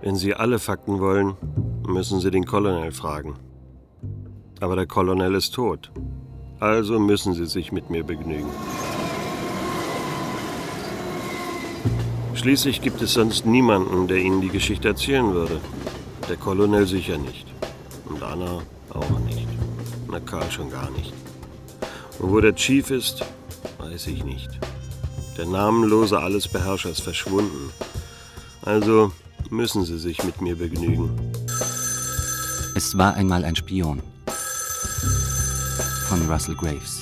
Wenn Sie alle Fakten wollen, müssen Sie den Colonel fragen. Aber der Colonel ist tot. Also müssen Sie sich mit mir begnügen. Schließlich gibt es sonst niemanden, der Ihnen die Geschichte erzählen würde. Der Colonel sicher nicht. Und Anna auch nicht. Na, Karl schon gar nicht. Und wo der Chief ist, weiß ich nicht. Der namenlose Allesbeherrscher ist verschwunden. Also müssen Sie sich mit mir begnügen. Es war einmal ein Spion. Von Russell Graves.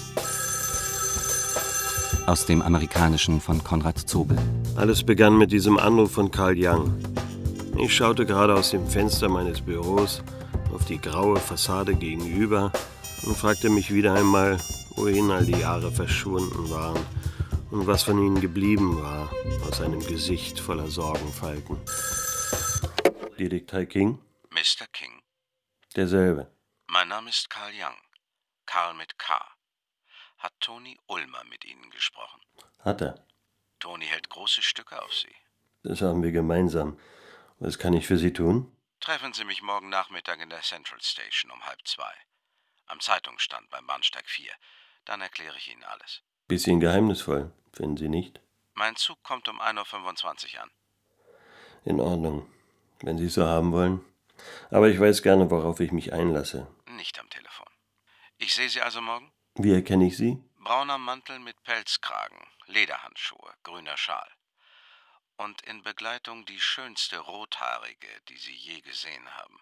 Aus dem Amerikanischen von Konrad Zobel. Alles begann mit diesem Anruf von Carl Young. Ich schaute gerade aus dem Fenster meines Büros auf die graue Fassade gegenüber und fragte mich wieder einmal, wohin all die Jahre verschwunden waren und was von ihnen geblieben war, aus einem Gesicht voller Sorgenfalten. Detektiv King? Mr. King. Derselbe. Mein Name ist Carl Young. Carl mit K. Hat Toni Ulmer mit Ihnen gesprochen? Hat er. Toni hält große Stücke auf Sie. Das haben wir gemeinsam. Was kann ich für Sie tun? Treffen Sie mich morgen Nachmittag in der Central Station um 1:30. Am Zeitungsstand beim Bahnsteig 4. Dann erkläre ich Ihnen alles. Bisschen geheimnisvoll, finden Sie nicht? Mein Zug kommt um 1:25 Uhr an. In Ordnung, wenn Sie es so haben wollen. Aber ich weiß gerne, worauf ich mich einlasse. Nicht am Telefon. Ich sehe Sie also morgen? Wie erkenne ich Sie? Brauner Mantel mit Pelzkragen, Lederhandschuhe, grüner Schal. Und in Begleitung die schönste Rothaarige, die Sie je gesehen haben.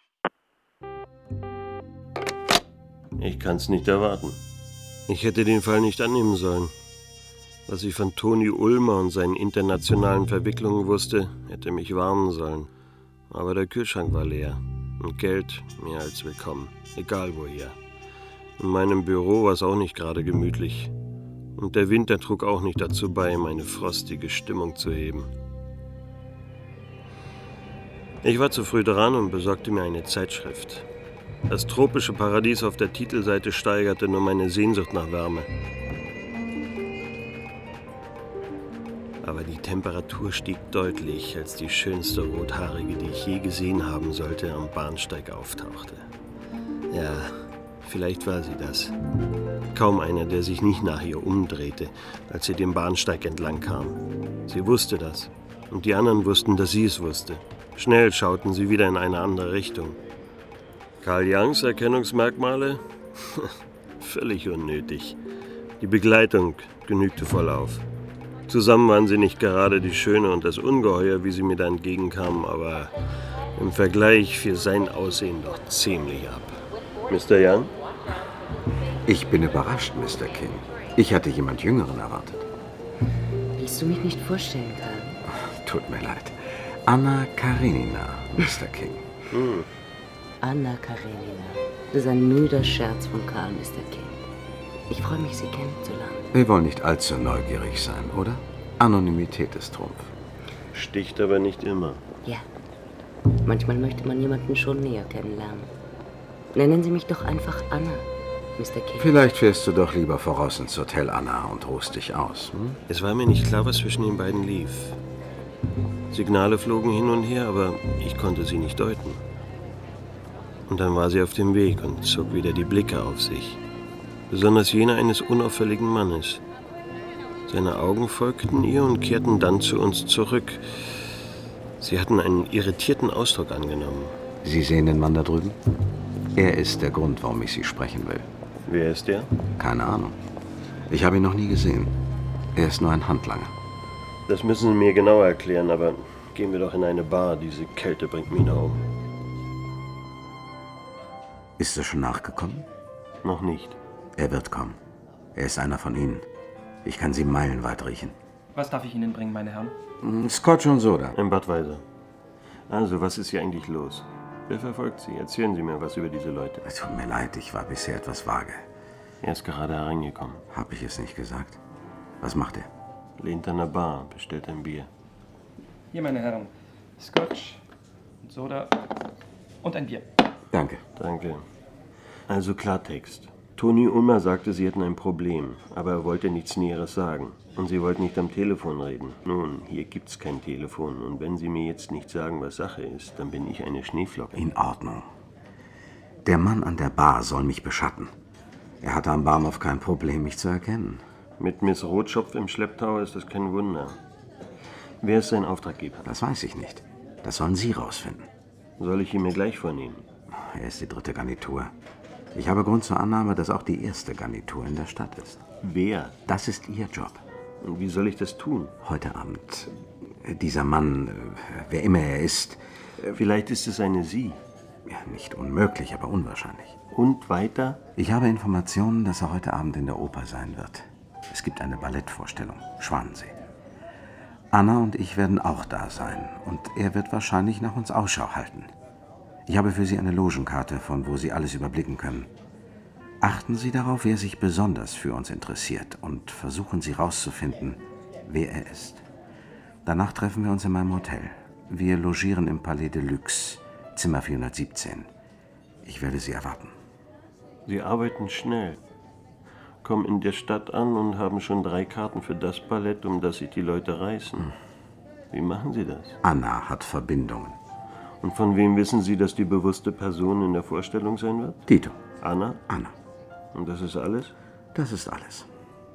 Ich kann's nicht erwarten. Ich hätte den Fall nicht annehmen sollen. Was ich von Toni Ulmer und seinen internationalen Verwicklungen wusste, hätte mich warnen sollen. Aber der Kühlschrank war leer. Und Geld mehr als willkommen. Egal woher. In meinem Büro war es auch nicht gerade gemütlich. Und der Winter trug auch nicht dazu bei, meine frostige Stimmung zu heben. Ich war zu früh dran und besorgte mir eine Zeitschrift. Das tropische Paradies auf der Titelseite steigerte nur meine Sehnsucht nach Wärme. Aber die Temperatur stieg deutlich, als die schönste Rothaarige, die ich je gesehen haben sollte, am Bahnsteig auftauchte. Ja, vielleicht war sie das. Kaum einer, der sich nicht nach ihr umdrehte, als sie den Bahnsteig entlang kam. Sie wusste das. Und die anderen wussten, dass sie es wusste. Schnell schauten sie wieder in eine andere Richtung. Carl Youngs Erkennungsmerkmale? Völlig unnötig. Die Begleitung genügte vollauf. Zusammen waren sie nicht gerade die Schöne und das Ungeheuer, wie sie mir da entgegenkamen, aber im Vergleich fiel sein Aussehen doch ziemlich ab. Mr. Young? Ich bin überrascht, Mr. King. Ich hatte jemand Jüngeren erwartet. Willst du mich nicht vorstellen, Karl? Tut mir leid. Anna Karenina, Mr. King. Anna Karenina. Das ist ein müder Scherz von Karl, Mr. King. Ich freue mich, Sie kennenzulernen. Wir wollen nicht allzu neugierig sein, oder? Anonymität ist Trumpf. Sticht aber nicht immer. Ja. Manchmal möchte man jemanden schon näher kennenlernen. Nennen Sie mich doch einfach Anna, Mr. King. Vielleicht fährst du doch lieber voraus ins Hotel, Anna, und ruhst dich aus. Es war mir nicht klar, was zwischen den beiden lief. Signale flogen hin und her, aber ich konnte sie nicht deuten. Und dann war sie auf dem Weg und zog wieder die Blicke auf sich. Besonders jene eines unauffälligen Mannes. Seine Augen folgten ihr und kehrten dann zu uns zurück. Sie hatten einen irritierten Ausdruck angenommen. Sie sehen den Mann da drüben? Er ist der Grund, warum ich Sie sprechen will. Wer ist der? Keine Ahnung. Ich habe ihn noch nie gesehen. Er ist nur ein Handlanger. Das müssen Sie mir genauer erklären, aber gehen wir doch in eine Bar. Diese Kälte bringt mich da um. Ist er schon nachgekommen? Noch nicht. Er wird kommen. Er ist einer von Ihnen. Ich kann Sie meilenweit riechen. Was darf ich Ihnen bringen, meine Herren? Scotch und Soda. Ein Budweiser. Also, was ist hier eigentlich los? Wer verfolgt Sie? Erzählen Sie mir was über diese Leute. Es tut mir leid, ich war bisher etwas vage. Er ist gerade hereingekommen. Hab ich es nicht gesagt? Was macht er? Lehnt an der Bar, bestellt ein Bier. Hier, meine Herren. Scotch, Soda und ein Bier. Danke. Danke. Also Klartext. Toni Ulmer sagte, sie hätten ein Problem, aber er wollte nichts Näheres sagen. Und sie wollten nicht am Telefon reden. Nun, hier gibt's kein Telefon. Und wenn Sie mir jetzt nicht sagen, was Sache ist, dann bin ich eine Schneeflocke. In Ordnung. Der Mann an der Bar soll mich beschatten. Er hatte am Bahnhof kein Problem, mich zu erkennen. Mit Miss Rotschopf im Schlepptau ist das kein Wunder. Wer ist sein Auftraggeber? Das weiß ich nicht. Das sollen Sie rausfinden. Soll ich ihn mir gleich vornehmen? Er ist die 3. Garnitur. Ich habe Grund zur Annahme, dass auch die 1. Garnitur in der Stadt ist. Wer? Das ist Ihr Job. Und wie soll ich das tun? Heute Abend. Dieser Mann, wer immer er ist. Vielleicht ist es eine Sie. Ja, nicht unmöglich, aber unwahrscheinlich. Und weiter? Ich habe Informationen, dass er heute Abend in der Oper sein wird. Es gibt eine Ballettvorstellung, Schwanensee. Anna und ich werden auch da sein. Und er wird wahrscheinlich nach uns Ausschau halten. Ich habe für Sie eine Logenkarte, von wo Sie alles überblicken können. Achten Sie darauf, wer sich besonders für uns interessiert und versuchen Sie herauszufinden, wer er ist. Danach treffen wir uns in meinem Hotel. Wir logieren im Palais de Luxe, Zimmer 417. Ich werde Sie erwarten. Sie arbeiten schnell. Kommen in der Stadt an und haben schon 3 Karten für das Ballett, um das sich die Leute reißen. Wie machen Sie das? Anna hat Verbindungen. Und von wem wissen Sie, dass die bewusste Person in der Vorstellung sein wird? Tito. Anna? Anna. Und das ist alles? Das ist alles.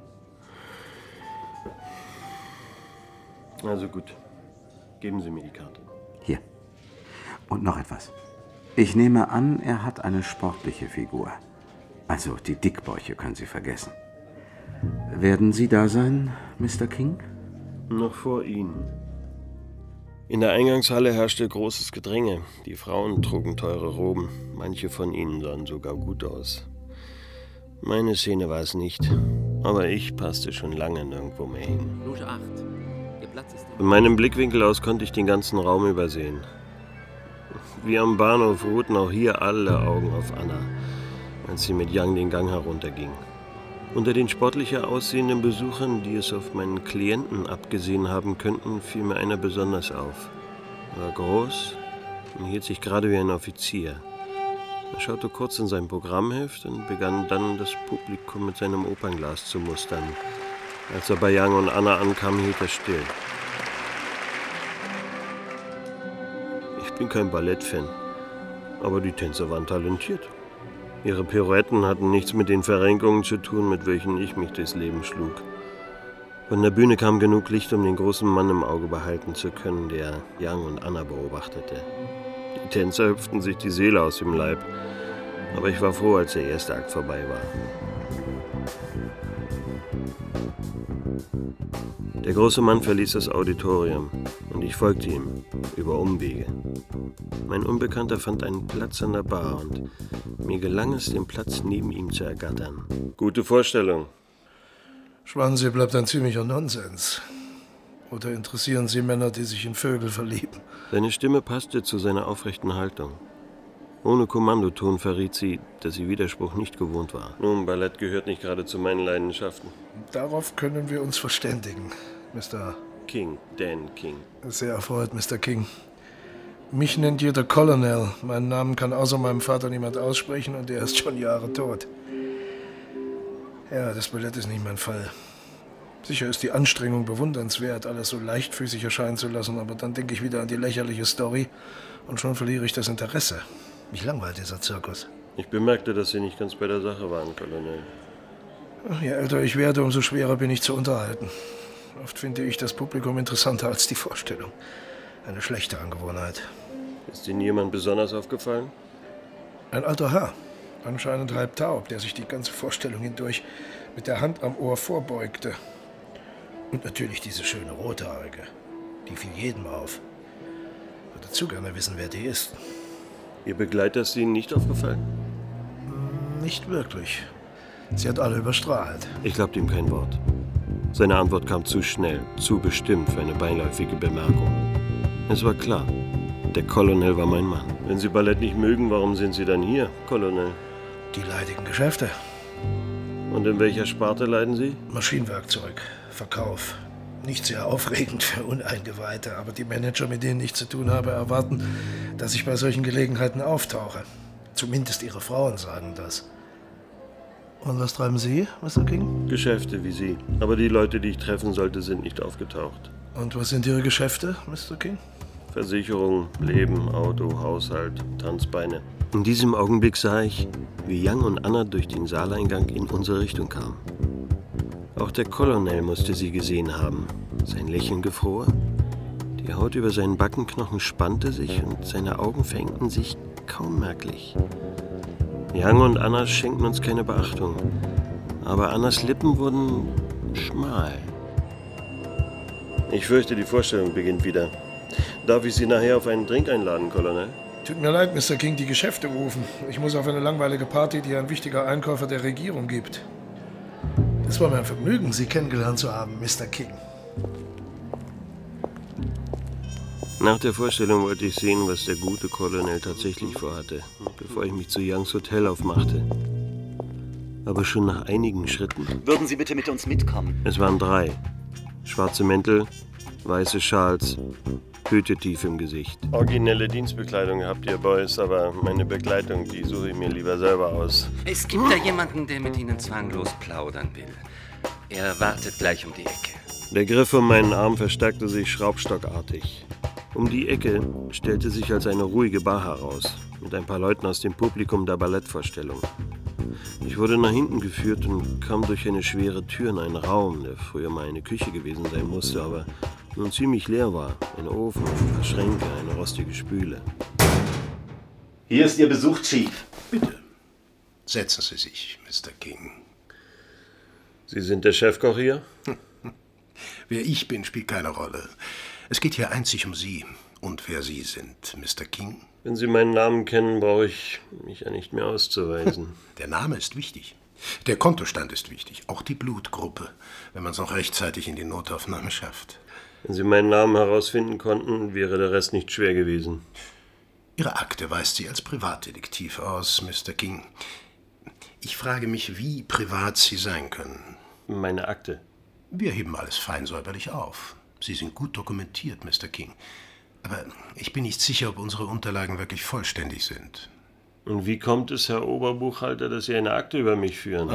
Also gut. Geben Sie mir die Karte. Hier. Und noch etwas. Ich nehme an, er hat eine sportliche Figur. Also die Dickbäuche können Sie vergessen. Werden Sie da sein, Mr. King? Noch vor Ihnen. In der Eingangshalle herrschte großes Gedränge. Die Frauen trugen teure Roben. Manche von ihnen sahen sogar gut aus. Meine Szene war es nicht. Aber ich passte schon lange nirgendwo mehr hin. Loge 8. Ihr Platz ist Von meinem Blickwinkel aus konnte ich den ganzen Raum übersehen. Wie am Bahnhof ruhten auch hier alle Augen auf Anna, als sie mit Young den Gang herunterging. Unter den sportlicher aussehenden Besuchern, die es auf meinen Klienten abgesehen haben könnten, fiel mir einer besonders auf. Er war groß und hielt sich gerade wie ein Offizier. Er schaute kurz in sein Programmheft und begann dann, das Publikum mit seinem Opernglas zu mustern. Als er bei Young und Anna ankam, hielt er still. Ich bin kein Ballettfan, aber die Tänzer waren talentiert. Ihre Pirouetten hatten nichts mit den Verrenkungen zu tun, mit welchen ich mich durchs Leben schlug. Von der Bühne kam genug Licht, um den großen Mann im Auge behalten zu können, der Young und Anna beobachtete. Die Tänzer hüpften sich die Seele aus dem Leib, aber ich war froh, als der erste Akt vorbei war. Der große Mann verließ das Auditorium und ich folgte ihm, über Umwege. Mein Unbekannter fand einen Platz an der Bar und mir gelang es, den Platz neben ihm zu ergattern. Gute Vorstellung. Schwanensee bleibt ein ziemlicher Nonsens. Oder interessieren Sie Männer, die sich in Vögel verlieben? Seine Stimme passte zu seiner aufrechten Haltung. Ohne Kommandoton verriet sie, dass sie Widerspruch nicht gewohnt war. Nun, Ballett gehört nicht gerade zu meinen Leidenschaften. Darauf können wir uns verständigen, Mr. King, Dan King. Sehr erfreut, Mr. King. Mich nennt jeder Colonel. Meinen Namen kann außer meinem Vater niemand aussprechen und er ist schon Jahre tot. Ja, das Ballett ist nicht mein Fall. Sicher ist die Anstrengung bewundernswert, alles so leichtfüßig erscheinen zu lassen, aber dann denke ich wieder an die lächerliche Story und schon verliere ich das Interesse. Mich langweilt dieser Zirkus. Ich bemerkte, dass Sie nicht ganz bei der Sache waren, Colonel. Je älter ich werde, umso schwerer bin ich zu unterhalten. Oft finde ich das Publikum interessanter als die Vorstellung. Eine schlechte Angewohnheit. Ist Ihnen jemand besonders aufgefallen? Ein alter Herr, anscheinend halb taub, der sich die ganze Vorstellung hindurch mit der Hand am Ohr vorbeugte. Und natürlich diese schöne Rothaarige. Die fiel jedem auf. Ich würde zu gerne wissen, wer die ist. Ihr Begleiter ist Ihnen nicht aufgefallen? Nicht wirklich. Sie hat alle überstrahlt. Ich glaubte ihm kein Wort. Seine Antwort kam zu schnell, zu bestimmt für eine beiläufige Bemerkung. Es war klar, der Colonel war mein Mann. Wenn Sie Ballett nicht mögen, warum sind Sie dann hier, Colonel? Die leidigen Geschäfte. Und in welcher Sparte leiden Sie? Maschinenwerkzeug, Verkauf. Nicht sehr aufregend für Uneingeweihte, aber die Manager, mit denen ich zu tun habe, erwarten, dass ich bei solchen Gelegenheiten auftauche. Zumindest ihre Frauen sagen das. Und was treiben Sie, Mr. King? Geschäfte wie Sie. Aber die Leute, die ich treffen sollte, sind nicht aufgetaucht. Und was sind Ihre Geschäfte, Mr. King? Versicherung, Leben, Auto, Haushalt, Tanzbeine. In diesem Augenblick sah ich, wie Young und Anna durch den Saaleingang in unsere Richtung kamen. Auch der Colonel musste sie gesehen haben. Sein Lächeln gefror, die Haut über seinen Backenknochen spannte sich und seine Augen verengten sich kaum merklich. Young und Anna schenkten uns keine Beachtung, aber Annas Lippen wurden schmal. Ich fürchte, die Vorstellung beginnt wieder. Darf ich Sie nachher auf einen Drink einladen, Colonel? Tut mir leid, Mr. King, die Geschäfte rufen. Ich muss auf eine langweilige Party, die ein wichtiger Einkäufer der Regierung gibt. Es war mir ein Vergnügen, Sie kennengelernt zu haben, Mr. King. Nach der Vorstellung wollte ich sehen, was der gute Colonel tatsächlich vorhatte, bevor ich mich zu Youngs Hotel aufmachte. Aber schon nach einigen Schritten... Würden Sie bitte mit uns mitkommen? Es waren 3. Schwarze Mäntel, weiße Schals, Hüte tief im Gesicht. Originelle Dienstbekleidung habt ihr, Boys, aber meine Bekleidung, die suche ich mir lieber selber aus. Es gibt da jemanden, der mit Ihnen zwanglos plaudern will. Er wartet gleich um die Ecke. Der Griff um meinen Arm verstärkte sich schraubstockartig. Um die Ecke stellte sich als eine ruhige Bar heraus, mit ein paar Leuten aus dem Publikum der Ballettvorstellung. Ich wurde nach hinten geführt und kam durch eine schwere Tür in einen Raum, der früher mal eine Küche gewesen sein musste, aber nun ziemlich leer war. Ein Ofen, ein paar Schränke, eine rostige Spüle. Hier ist Ihr Besuch, Chief. Bitte, setzen Sie sich, Mr. King. Sie sind der Chefkoch hier? Wer ich bin, spielt keine Rolle. Es geht hier einzig um Sie und wer Sie sind, Mr. King. Wenn Sie meinen Namen kennen, brauche ich mich ja nicht mehr auszuweisen. Der Name ist wichtig. Der Kontostand ist wichtig. Auch die Blutgruppe, wenn man es noch rechtzeitig in die Notaufnahme schafft. Wenn Sie meinen Namen herausfinden konnten, wäre der Rest nicht schwer gewesen. Ihre Akte weist Sie als Privatdetektiv aus, Mr. King. Ich frage mich, wie privat Sie sein können. Meine Akte? Wir heben alles fein säuberlich auf. Sie sind gut dokumentiert, Mr. King. Aber ich bin nicht sicher, ob unsere Unterlagen wirklich vollständig sind. Und wie kommt es, Herr Oberbuchhalter, dass Sie eine Akte über mich führen?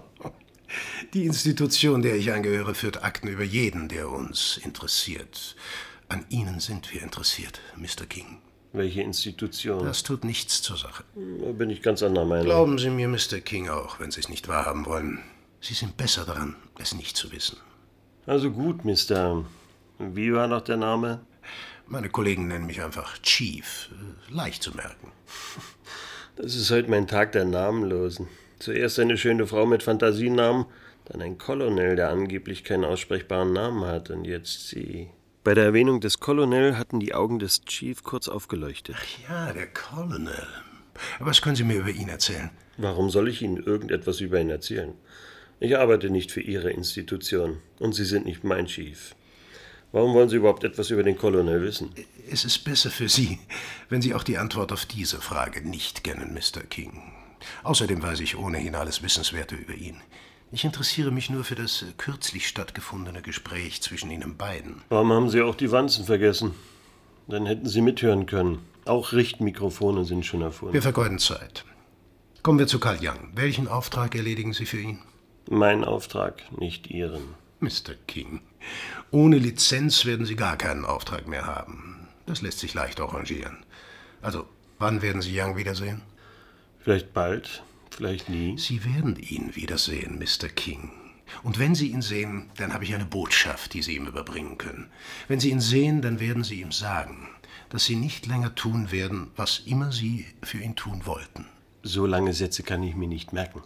Die Institution, der ich angehöre, führt Akten über jeden, der uns interessiert. An Ihnen sind wir interessiert, Mr. King. Welche Institution? Das tut nichts zur Sache. Da bin ich ganz anderer Meinung. Glauben Sie mir, Mr. King, auch wenn Sie es nicht wahrhaben wollen. Sie sind besser daran, es nicht zu wissen. Also gut, Mister. Wie war noch der Name? Meine Kollegen nennen mich einfach Chief. Leicht zu merken. Das ist heute mein Tag der Namenlosen. Zuerst eine schöne Frau mit Fantasienamen, dann ein Colonel, der angeblich keinen aussprechbaren Namen hat, und jetzt Sie. Bei der Erwähnung des Colonel hatten die Augen des Chief kurz aufgeleuchtet. Ach ja, der Colonel. Was können Sie mir über ihn erzählen? Warum soll ich Ihnen irgendetwas über ihn erzählen? Ich arbeite nicht für Ihre Institution und Sie sind nicht mein Chief. Warum wollen Sie überhaupt etwas über den Colonel wissen? Es ist besser für Sie, wenn Sie auch die Antwort auf diese Frage nicht kennen, Mr. King. Außerdem weiß ich ohnehin alles Wissenswerte über ihn. Ich interessiere mich nur für das kürzlich stattgefundene Gespräch zwischen Ihnen beiden. Warum haben Sie auch die Wanzen vergessen? Dann hätten Sie mithören können. Auch Richtmikrofone sind schon erfunden. Wir vergeuden Zeit. Kommen wir zu Carl Young. Welchen Auftrag erledigen Sie für ihn? Mein Auftrag, nicht Ihren. Mr. King, ohne Lizenz werden Sie gar keinen Auftrag mehr haben. Das lässt sich leicht arrangieren. Also, wann werden Sie Young wiedersehen? Vielleicht bald, vielleicht nie. Sie werden ihn wiedersehen, Mr. King. Und wenn Sie ihn sehen, dann habe ich eine Botschaft, die Sie ihm überbringen können. Wenn Sie ihn sehen, dann werden Sie ihm sagen, dass Sie nicht länger tun werden, was immer Sie für ihn tun wollten. So lange Sätze kann ich mir nicht merken.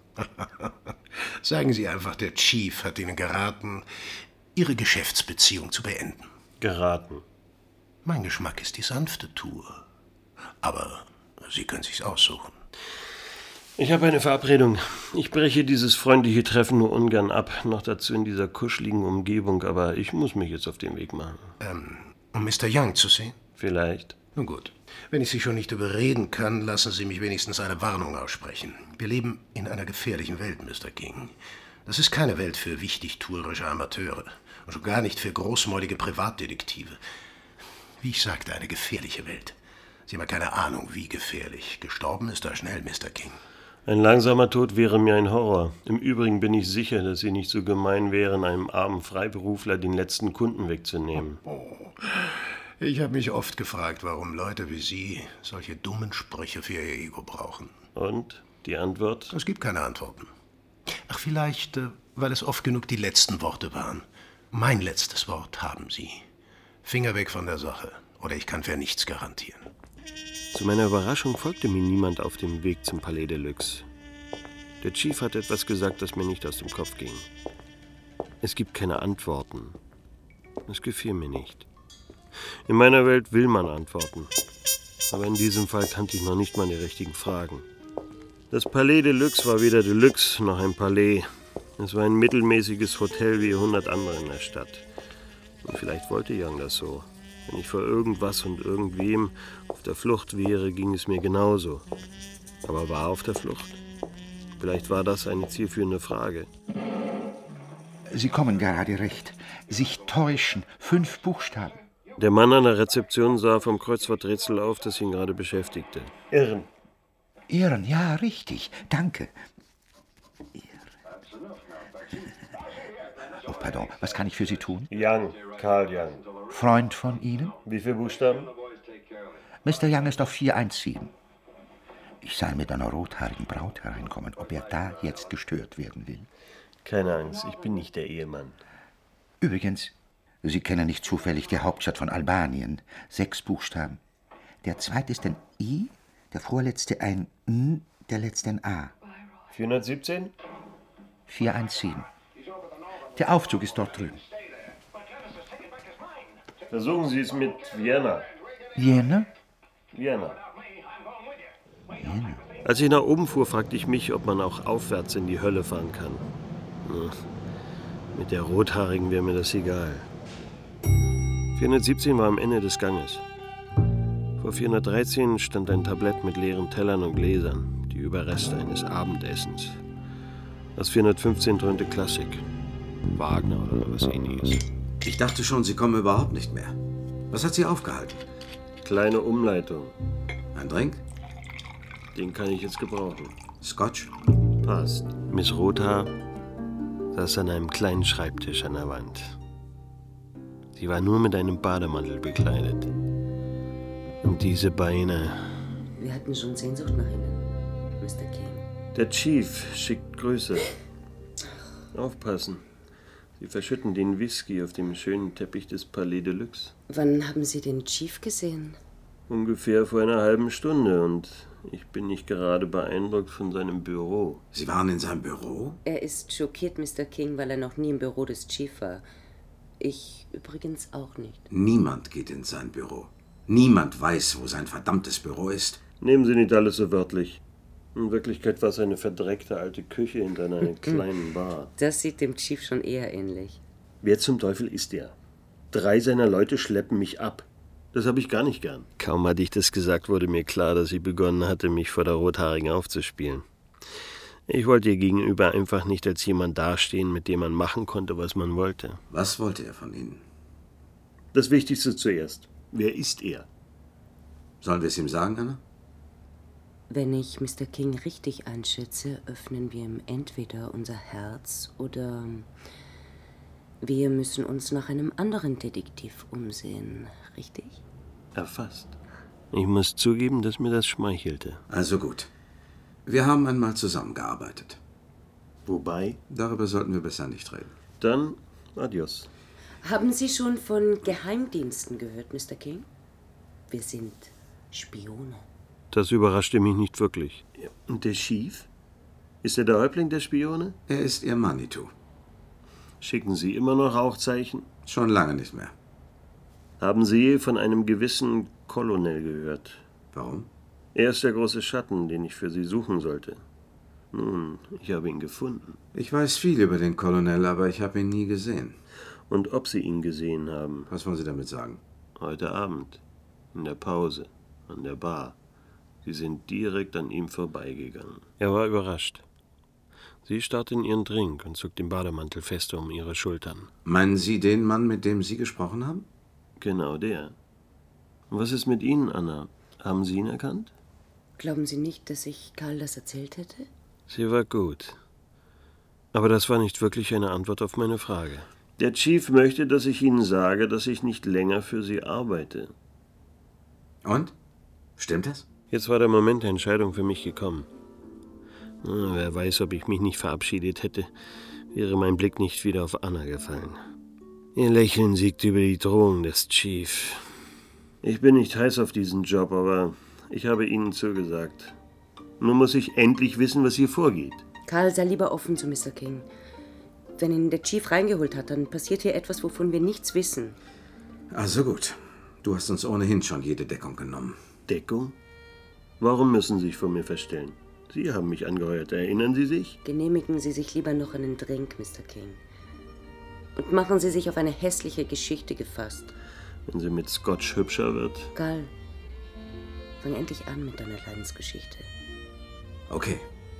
Sagen Sie einfach, der Chief hat Ihnen geraten, Ihre Geschäftsbeziehung zu beenden. Geraten? Mein Geschmack ist die sanfte Tour. Aber Sie können sich's aussuchen. Ich habe eine Verabredung. Ich breche dieses freundliche Treffen nur ungern ab. Noch dazu in dieser kuscheligen Umgebung. Aber ich muss mich jetzt auf den Weg machen. Um Mr. Young zu sehen? Vielleicht. Nun gut. Wenn ich Sie schon nicht überreden kann, lassen Sie mich wenigstens eine Warnung aussprechen. Wir leben in einer gefährlichen Welt, Mr. King. Das ist keine Welt für wichtigtuerische Amateure. Und schon gar nicht für großmäulige Privatdetektive. Wie ich sagte, eine gefährliche Welt. Sie haben ja keine Ahnung, wie gefährlich. Gestorben ist er schnell, Mr. King. Ein langsamer Tod wäre mir ein Horror. Im Übrigen bin ich sicher, dass Sie nicht so gemein wären, einem armen Freiberufler den letzten Kunden wegzunehmen. Ich habe mich oft gefragt, warum Leute wie Sie solche dummen Sprüche für Ihr Ego brauchen. Und? Die Antwort? Es gibt keine Antworten. Ach, vielleicht, weil es oft genug die letzten Worte waren. Mein letztes Wort haben Sie. Finger weg von der Sache, oder ich kann für nichts garantieren. Zu meiner Überraschung folgte mir niemand auf dem Weg zum Palais de Luxe. Der Chief hat etwas gesagt, das mir nicht aus dem Kopf ging. Es gibt keine Antworten. Das gefiel mir nicht. In meiner Welt will man Antworten. Aber in diesem Fall kannte ich noch nicht mal die richtigen Fragen. Das Palais de Luxe war weder de Luxe noch ein Palais. Es war ein mittelmäßiges Hotel wie 100 andere in der Stadt. Und vielleicht wollte Young das so. Wenn ich vor irgendwas und irgendwem auf der Flucht wäre, ging es mir genauso. Aber war er auf der Flucht? Vielleicht war das eine zielführende Frage. Sie kommen gerade recht. Sich täuschen. 5 Buchstaben. Der Mann an der Rezeption sah vom Kreuzworträtsel auf, das ihn gerade beschäftigte. Irren. Irren, ja, richtig. Danke. Oh, pardon. Was kann ich für Sie tun? Young, Carl Young. Freund von Ihnen? Wie viele Buchstaben? Mr. Young ist auf 417. Ich sah mit einer rothaarigen Braut hereinkommen, ob er da jetzt gestört werden will. Keine Angst, ich bin nicht der Ehemann. Übrigens, Sie kennen nicht zufällig die Hauptstadt von Albanien. 6 Buchstaben. Der zweite ist ein I, der vorletzte ein N, der letzte ein A. 417? 417. Der Aufzug ist dort drüben. Versuchen Sie es mit Vienna. Vienna? Vienna. Als ich nach oben fuhr, fragte ich mich, ob man auch aufwärts in die Hölle fahren kann. Mit der Rothaarigen wäre mir das egal. 417 war am Ende des Ganges. Vor 413 stand ein Tablett mit leeren Tellern und Gläsern, die Überreste eines Abendessens. Das 415 dröhnte Klassik. Wagner oder was Ähnliches. Ich dachte schon, Sie kommen überhaupt nicht mehr. Was hat Sie aufgehalten? Kleine Umleitung. Ein Drink? Den kann ich jetzt gebrauchen. Scotch? Passt. Miss Rothaar saß an einem kleinen Schreibtisch an der Wand. Sie war nur mit einem Bademantel bekleidet. Und diese Beine... Wir hatten schon Sehnsucht nach Ihnen, Mr. King. Der Chief schickt Grüße. Aufpassen. Sie verschütten den Whisky auf dem schönen Teppich des Palais de Luxe. Wann haben Sie den Chief gesehen? Ungefähr vor einer halben Stunde und ich bin nicht gerade beeindruckt von seinem Büro. Sie waren in seinem Büro? Er ist schockiert, Mr. King, weil er noch nie im Büro des Chief war. Ich übrigens auch nicht. Niemand geht in sein Büro. Niemand weiß, wo sein verdammtes Büro ist. Nehmen Sie nicht alles so wörtlich. In Wirklichkeit war es eine verdreckte alte Küche hinter einer kleinen Bar. Das sieht dem Chief schon eher ähnlich. Wer zum Teufel ist er? 3 seiner Leute schleppen mich ab. Das habe ich gar nicht gern. Kaum hatte ich das gesagt, wurde mir klar, dass sie begonnen hatte, mich vor der Rothaarigen aufzuspielen. Ich wollte ihr gegenüber einfach nicht als jemand dastehen, mit dem man machen konnte, was man wollte. Was wollte er von Ihnen? Das Wichtigste zuerst. Wer ist er? Sollen wir es ihm sagen, Anna? Wenn ich Mr. King richtig einschätze, öffnen wir ihm entweder unser Herz oder wir müssen uns nach einem anderen Detektiv umsehen, richtig? Erfasst. Ich muss zugeben, dass mir das schmeichelte. Also gut. Wir haben einmal zusammengearbeitet. Wobei? Darüber sollten wir besser nicht reden. Dann adios. Haben Sie schon von Geheimdiensten gehört, Mr. King? Wir sind Spione. Das überraschte mich nicht wirklich. Und der Chief? Ist er der Häuptling der Spione? Er ist Ihr Manitou. Schicken Sie immer noch Rauchzeichen? Schon lange nicht mehr. Haben Sie je von einem gewissen Colonel gehört? Warum? Er ist der große Schatten, den ich für Sie suchen sollte. Nun, ich habe ihn gefunden. Ich weiß viel über den Colonel, aber ich habe ihn nie gesehen. Und ob Sie ihn gesehen haben? Was wollen Sie damit sagen? Heute Abend. In der Pause. An der Bar. Sie sind direkt an ihm vorbeigegangen. Er war überrascht. Sie starrte in ihren Drink und zog den Bademantel fester um ihre Schultern. Meinen Sie den Mann, mit dem Sie gesprochen haben? Genau der. Und was ist mit Ihnen, Anna? Haben Sie ihn erkannt? Glauben Sie nicht, dass ich Karl das erzählt hätte? Sie war gut. Aber das war nicht wirklich eine Antwort auf meine Frage. Der Chief möchte, dass ich Ihnen sage, dass ich nicht länger für Sie arbeite. Und? Stimmt das? Jetzt war der Moment der Entscheidung für mich gekommen. Wer weiß, ob ich mich nicht verabschiedet hätte, wäre mein Blick nicht wieder auf Anna gefallen. Ihr Lächeln siegt über die Drohung des Chief. Ich bin nicht heiß auf diesen Job, aber ich habe Ihnen zugesagt. Nun muss ich endlich wissen, was hier vorgeht. Karl, sei lieber offen zu Mr. King. Wenn ihn der Chief reingeholt hat, dann passiert hier etwas, wovon wir nichts wissen. Also gut. Du hast uns ohnehin schon jede Deckung genommen. Deckung? Warum müssen Sie sich vor mir verstellen? Sie haben mich angeheuert, erinnern Sie sich? Genehmigen Sie sich lieber noch einen Drink, Mr. King. Und machen Sie sich auf eine hässliche Geschichte gefasst. Wenn sie mit Scotch hübscher wird? Karl, fang endlich an mit deiner Leidensgeschichte. Okay.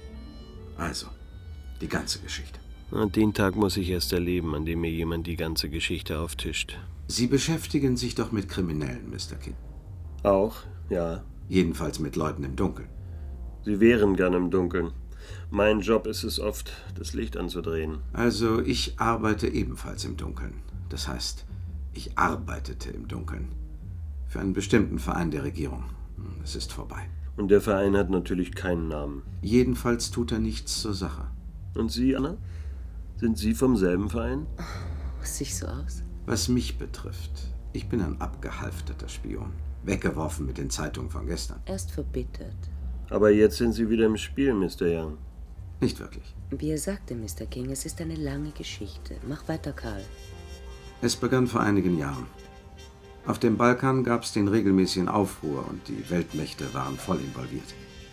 Also, die ganze Geschichte. Den Tag muss ich erst erleben, an dem mir jemand die ganze Geschichte auftischt. Sie beschäftigen sich doch mit Kriminellen, Mr. King. Auch, ja. Jedenfalls mit Leuten im Dunkeln. Sie wären gern im Dunkeln. Mein Job ist es oft, das Licht anzudrehen. Also, ich arbeite ebenfalls im Dunkeln. Das heißt, ich arbeitete im Dunkeln. Für einen bestimmten Verein der Regierung. Es ist vorbei. Und der Verein hat natürlich keinen Namen. Jedenfalls tut er nichts zur Sache. Und Sie, Anna? Sind Sie vom selben Verein? Sieht so aus. Was mich betrifft, ich bin ein abgehalfterter Spion. Weggeworfen mit den Zeitungen von gestern. Erst verbittert. Aber jetzt sind Sie wieder im Spiel, Mr. Young. Nicht wirklich. Wie er sagte, Mr. King, es ist eine lange Geschichte. Mach weiter, Karl. Es begann vor einigen Jahren. Auf dem Balkan gab es den regelmäßigen Aufruhr und die Weltmächte waren voll involviert.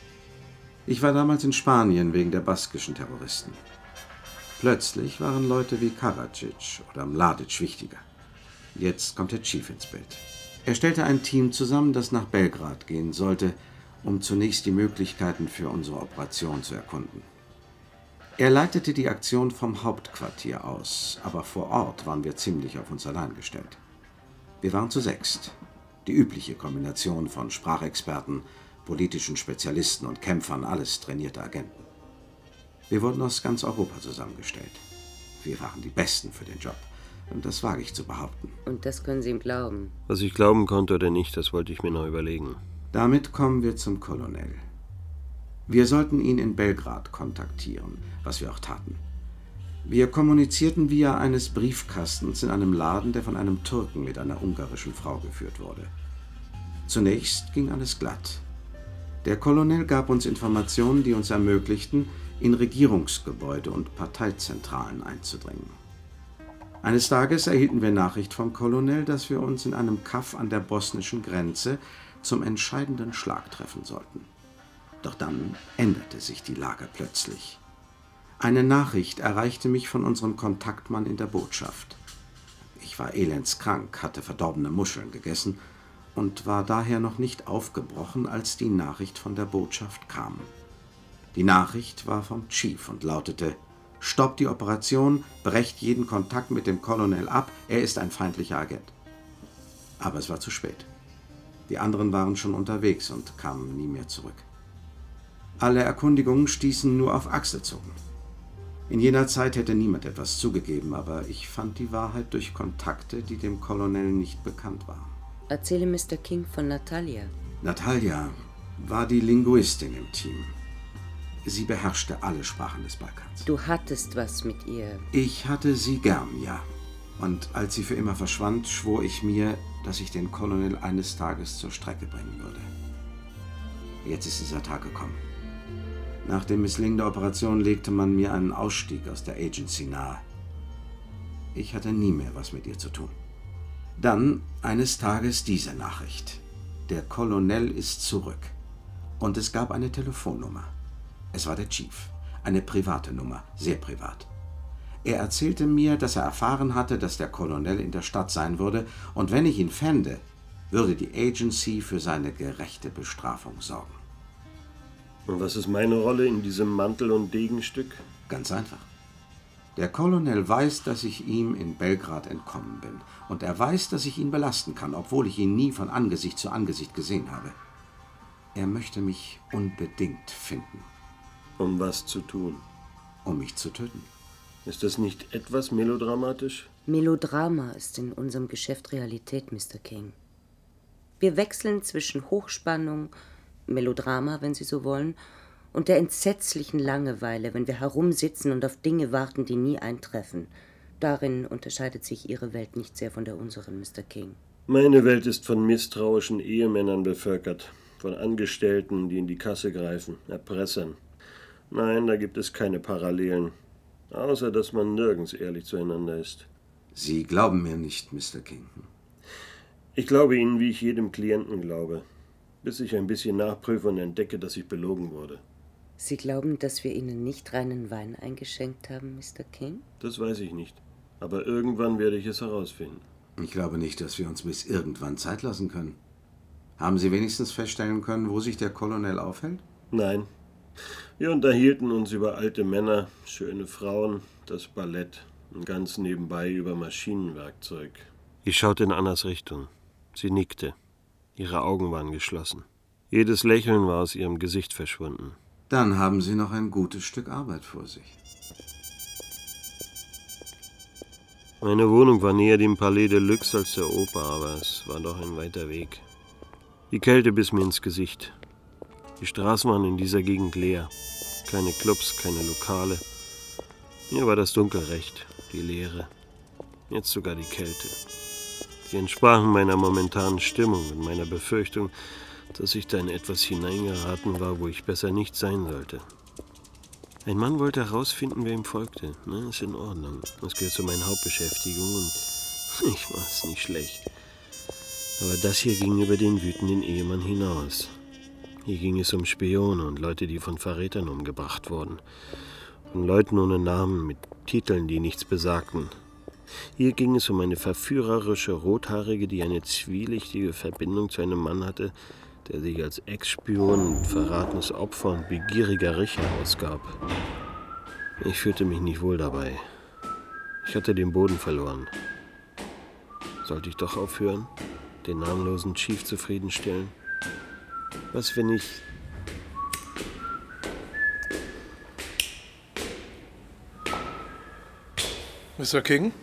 Ich war damals in Spanien wegen der baskischen Terroristen. Plötzlich waren Leute wie Karadzic oder Mladic wichtiger. Jetzt kommt der Chief ins Bild. Er stellte ein Team zusammen, das nach Belgrad gehen sollte, um zunächst die Möglichkeiten für unsere Operation zu erkunden. Er leitete die Aktion vom Hauptquartier aus, aber vor Ort waren wir ziemlich auf uns allein gestellt. Wir waren zu sechst. Die übliche Kombination von Sprachexperten, politischen Spezialisten und Kämpfern, alles trainierte Agenten. Wir wurden aus ganz Europa zusammengestellt. Wir waren die Besten für den Job. Und das wage ich zu behaupten. Und das können Sie ihm glauben. Was ich glauben konnte oder nicht, das wollte ich mir noch überlegen. Damit kommen wir zum Colonel. Wir sollten ihn in Belgrad kontaktieren, was wir auch taten. Wir kommunizierten via eines Briefkastens in einem Laden, der von einem Türken mit einer ungarischen Frau geführt wurde. Zunächst ging alles glatt. Der Colonel gab uns Informationen, die uns ermöglichten, in Regierungsgebäude und Parteizentralen einzudringen. Eines Tages erhielten wir Nachricht vom Colonel, dass wir uns in einem Kaff an der bosnischen Grenze zum entscheidenden Schlag treffen sollten. Doch dann änderte sich die Lage plötzlich. Eine Nachricht erreichte mich von unserem Kontaktmann in der Botschaft. Ich war elendskrank, hatte verdorbene Muscheln gegessen und war daher noch nicht aufgebrochen, als die Nachricht von der Botschaft kam. Die Nachricht war vom Chief und lautete: Stoppt die Operation, brecht jeden Kontakt mit dem Colonel ab, er ist ein feindlicher Agent. Aber es war zu spät. Die anderen waren schon unterwegs und kamen nie mehr zurück. Alle Erkundigungen stießen nur auf Achselzucken. In jener Zeit hätte niemand etwas zugegeben, aber ich fand die Wahrheit durch Kontakte, die dem Colonel nicht bekannt waren. Erzähle Mr. King von Natalia. Natalia war die Linguistin im Team. Sie beherrschte alle Sprachen des Balkans. Du hattest was mit ihr. Ich hatte sie gern, ja. Und als sie für immer verschwand, schwor ich mir, dass ich den Colonel eines Tages zur Strecke bringen würde. Jetzt ist dieser Tag gekommen. Nach dem Misslingen der Operation legte man mir einen Ausstieg aus der Agency nahe. Ich hatte nie mehr was mit ihr zu tun. Dann eines Tages diese Nachricht. Der Colonel ist zurück. Und es gab eine Telefonnummer. Es war der Chief. Eine private Nummer, sehr privat. Er erzählte mir, dass er erfahren hatte, dass der Colonel in der Stadt sein würde, und wenn ich ihn fände, würde die Agency für seine gerechte Bestrafung sorgen. Und was ist meine Rolle in diesem Mantel- und Degenstück? Ganz einfach. Der Colonel weiß, dass ich ihm in Belgrad entkommen bin. Und er weiß, dass ich ihn belasten kann, obwohl ich ihn nie von Angesicht zu Angesicht gesehen habe. Er möchte mich unbedingt finden. Um was zu tun? Um mich zu töten. Ist das nicht etwas melodramatisch? Melodrama ist in unserem Geschäft Realität, Mr. King. Wir wechseln zwischen Hochspannung, Melodrama, wenn Sie so wollen, und der entsetzlichen Langeweile, wenn wir herumsitzen und auf Dinge warten, die nie eintreffen. Darin unterscheidet sich Ihre Welt nicht sehr von der unseren, Mr. King. Meine Welt ist von misstrauischen Ehemännern bevölkert, von Angestellten, die in die Kasse greifen, Erpressern. Nein, da gibt es keine Parallelen, außer dass man nirgends ehrlich zueinander ist. Sie glauben mir nicht, Mr. King. Ich glaube Ihnen, wie ich jedem Klienten glaube, bis ich ein bisschen nachprüfe und entdecke, dass ich belogen wurde. Sie glauben, dass wir Ihnen nicht reinen Wein eingeschenkt haben, Mr. King? Das weiß ich nicht, aber irgendwann werde ich es herausfinden. Ich glaube nicht, dass wir uns bis irgendwann Zeit lassen können. Haben Sie wenigstens feststellen können, wo sich der Kolonel aufhält? Nein. Wir unterhielten uns über alte Männer, schöne Frauen, das Ballett und ganz nebenbei über Maschinenwerkzeug. Ich schaute in Annas Richtung. Sie nickte. Ihre Augen waren geschlossen. Jedes Lächeln war aus ihrem Gesicht verschwunden. Dann haben Sie noch ein gutes Stück Arbeit vor sich. Meine Wohnung war näher dem Palais de Luxe als der Oper, aber es war doch ein weiter Weg. Die Kälte biss mir ins Gesicht. Die Straßen waren in dieser Gegend leer. Keine Clubs, keine Lokale. Mir war das Dunkel recht, die Leere. Jetzt sogar die Kälte. Sie entsprachen meiner momentanen Stimmung und meiner Befürchtung, dass ich da in etwas hineingeraten war, wo ich besser nicht sein sollte. Ein Mann wollte herausfinden, wer ihm folgte. Na, ist in Ordnung. Das gehört zu meiner Hauptbeschäftigung und ich war es nicht schlecht. Aber das hier ging über den wütenden Ehemann hinaus. Hier ging es um Spione und Leute, die von Verrätern umgebracht wurden. Von Leuten ohne Namen, mit Titeln, die nichts besagten. Hier ging es um eine verführerische Rothaarige, die eine zwielichtige Verbindung zu einem Mann hatte, der sich als Ex-Spion, verratenes Opfer und begieriger Rächer ausgab. Ich fühlte mich nicht wohl dabei. Ich hatte den Boden verloren. Sollte ich doch aufhören, den namenlosen Chief zufriedenstellen? Was, wenn ich... Mr. King?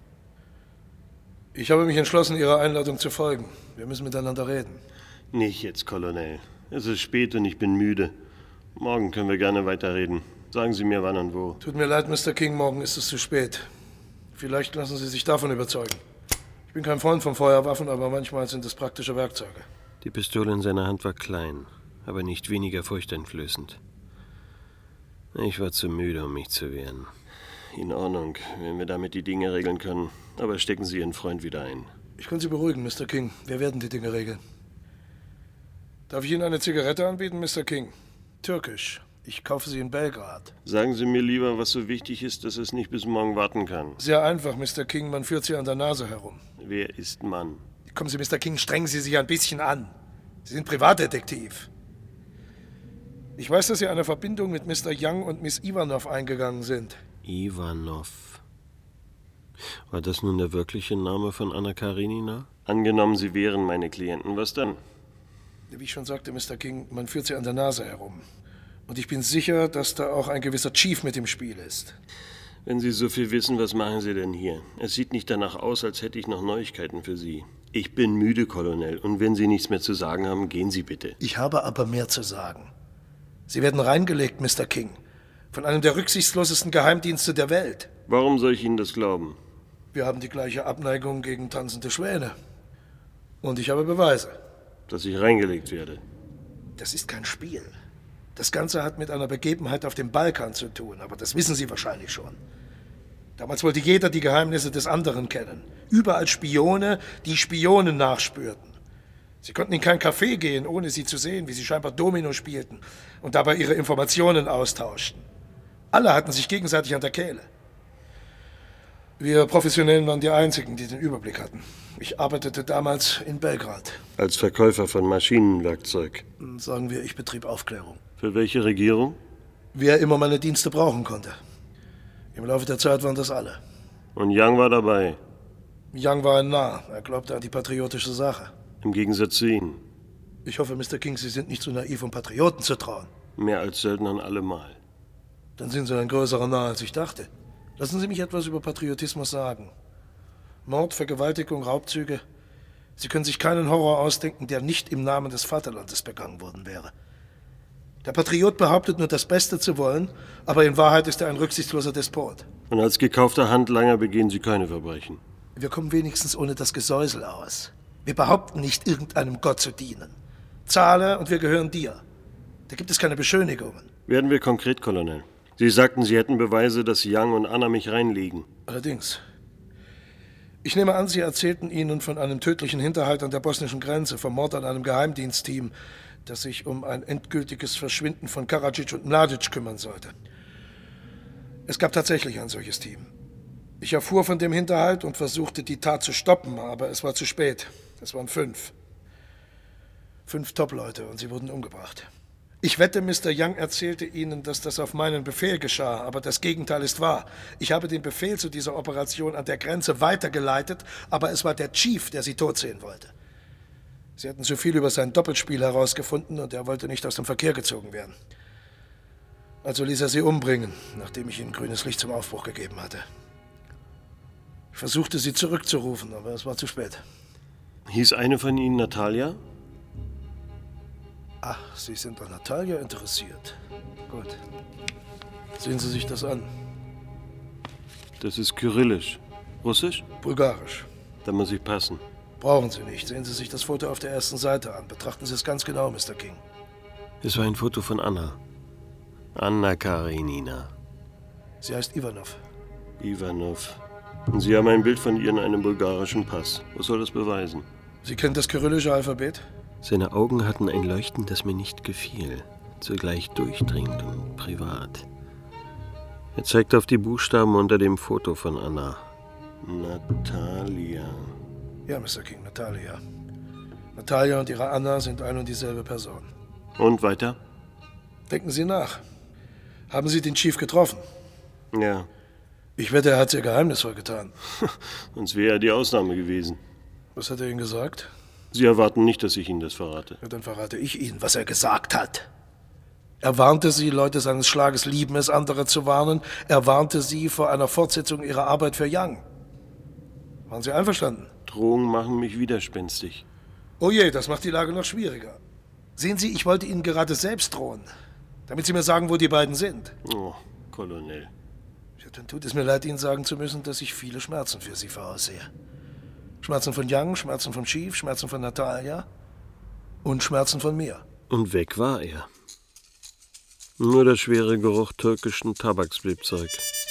Ich habe mich entschlossen, Ihrer Einladung zu folgen. Wir müssen miteinander reden. Nicht jetzt, Colonel. Es ist spät und ich bin müde. Morgen können wir gerne weiterreden. Sagen Sie mir, wann und wo. Tut mir leid, Mr. King, morgen ist es zu spät. Vielleicht lassen Sie sich davon überzeugen. Ich bin kein Freund von Feuerwaffen, aber manchmal sind es praktische Werkzeuge. Die Pistole in seiner Hand war klein, aber nicht weniger furchteinflößend. Ich war zu müde, um mich zu wehren. In Ordnung, wenn wir damit die Dinge regeln können. Aber stecken Sie Ihren Freund wieder ein. Ich kann Sie beruhigen, Mr. King. Wir werden die Dinge regeln. Darf ich Ihnen eine Zigarette anbieten, Mr. King? Türkisch. Ich kaufe sie in Belgrad. Sagen Sie mir lieber, was so wichtig ist, dass es nicht bis morgen warten kann. Sehr einfach, Mr. King. Man führt Sie an der Nase herum. Wer ist Mann? Kommen Sie, Mr. King, strengen Sie sich ein bisschen an. Sie sind Privatdetektiv. Ich weiß, dass Sie eine Verbindung mit Mr. Young und Miss Ivanov eingegangen sind. Ivanov. War das nun der wirkliche Name von Anna Karenina? Angenommen, Sie wären meine Klienten, was dann? Wie ich schon sagte, Mr. King, man führt Sie an der Nase herum. Und ich bin sicher, dass da auch ein gewisser Chief mit im Spiel ist. Wenn Sie so viel wissen, was machen Sie denn hier? Es sieht nicht danach aus, als hätte ich noch Neuigkeiten für Sie. Ich bin müde, Colonel, und wenn Sie nichts mehr zu sagen haben, gehen Sie bitte. Ich habe aber mehr zu sagen. Sie werden reingelegt, Mr. King. Von einem der rücksichtslosesten Geheimdienste der Welt. Warum soll ich Ihnen das glauben? Wir haben die gleiche Abneigung gegen tanzende Schwäne. Und ich habe Beweise. Dass ich reingelegt werde. Das ist kein Spiel. Das Ganze hat mit einer Begebenheit auf dem Balkan zu tun, aber das wissen Sie wahrscheinlich schon. Damals wollte jeder die Geheimnisse des anderen kennen. Überall Spione, die Spionen nachspürten. Sie konnten in kein Café gehen, ohne sie zu sehen, wie sie scheinbar Domino spielten und dabei ihre Informationen austauschten. Alle hatten sich gegenseitig an der Kehle. Wir Professionellen waren die Einzigen, die den Überblick hatten. Ich arbeitete damals in Belgrad. Als Verkäufer von Maschinenwerkzeug. Sagen wir, ich betrieb Aufklärung. Für welche Regierung? Wer immer meine Dienste brauchen konnte. Im Laufe der Zeit waren das alle. Und Young war dabei? Young war ein Narr. Er glaubte an die patriotische Sache. Im Gegensatz zu Ihnen? Ich hoffe, Mr. King, Sie sind nicht so naiv, um Patrioten zu trauen. Mehr als Söldnern allemal. Dann sind Sie ein größerer Narr, als ich dachte. Lassen Sie mich etwas über Patriotismus sagen. Mord, Vergewaltigung, Raubzüge. Sie können sich keinen Horror ausdenken, der nicht im Namen des Vaterlandes begangen worden wäre. Der Patriot behauptet nur, das Beste zu wollen, aber in Wahrheit ist er ein rücksichtsloser Despot. Und als gekaufter Handlanger begehen Sie keine Verbrechen. Wir kommen wenigstens ohne das Gesäusel aus. Wir behaupten nicht, irgendeinem Gott zu dienen. Zahle und wir gehören dir. Da gibt es keine Beschönigungen. Werden wir konkret, Colonel. Sie sagten, Sie hätten Beweise, dass Young und Anna mich reinlegen. Allerdings. Ich nehme an, Sie erzählten Ihnen von einem tödlichen Hinterhalt an der bosnischen Grenze, vom Mord an einem Geheimdienstteam, das sich um ein endgültiges Verschwinden von Karadzic und Mladic kümmern sollte. Es gab tatsächlich ein solches Team. Ich erfuhr von dem Hinterhalt und versuchte, die Tat zu stoppen, aber es war zu spät. Es waren 5. 5 Top-Leute und sie wurden umgebracht. Ich wette, Mr. Young erzählte Ihnen, dass das auf meinen Befehl geschah, aber das Gegenteil ist wahr. Ich habe den Befehl zu dieser Operation an der Grenze weitergeleitet, aber es war der Chief, der sie tot sehen wollte. Sie hatten zu viel über sein Doppelspiel herausgefunden und er wollte nicht aus dem Verkehr gezogen werden. Also ließ er sie umbringen, nachdem ich ihnen grünes Licht zum Aufbruch gegeben hatte. Ich versuchte, sie zurückzurufen, aber es war zu spät. Hieß eine von Ihnen Natalia? Ach, Sie sind an Natalia interessiert. Gut. Sehen Sie sich das an. Das ist Kyrillisch. Russisch? Bulgarisch. Da muss ich passen. Brauchen Sie nicht. Sehen Sie sich das Foto auf der ersten Seite an. Betrachten Sie es ganz genau, Mr. King. Es war ein Foto von Anna. Anna Karenina. Sie heißt Ivanov. Ivanov. Und Sie haben ein Bild von ihr in einem bulgarischen Pass. Was soll das beweisen? Sie kennen das kyrillische Alphabet? Seine Augen hatten ein Leuchten, das mir nicht gefiel. Zugleich durchdringend und privat. Er zeigte auf die Buchstaben unter dem Foto von Anna. Natalia. Ja, Mr. King, Natalia. Natalia und ihre Anna sind ein und dieselbe Person. Und weiter? Denken Sie nach. Haben Sie den Chief getroffen? Ja. Ich wette, er hat sehr geheimnisvoll getan. Sonst wäre er die Ausnahme gewesen. Was hat er Ihnen gesagt? Sie erwarten nicht, dass ich Ihnen das verrate. Ja, dann verrate ich Ihnen, was er gesagt hat. Er warnte Sie, Leute seines Schlages lieben es, andere zu warnen. Er warnte Sie vor einer Fortsetzung Ihrer Arbeit für Young. Waren Sie einverstanden? Drohungen machen mich widerspenstig. Oh je, das macht die Lage noch schwieriger. Sehen Sie, ich wollte Ihnen gerade selbst drohen, damit Sie mir sagen, wo die beiden sind. Oh, Colonel. Ja, dann tut es mir leid, Ihnen sagen zu müssen, dass ich viele Schmerzen für Sie voraussehe. Schmerzen von Young, Schmerzen vom Chief, Schmerzen von Natalia und Schmerzen von mir. Und weg war er. Nur der schwere Geruch türkischen Tabaks blieb zurück.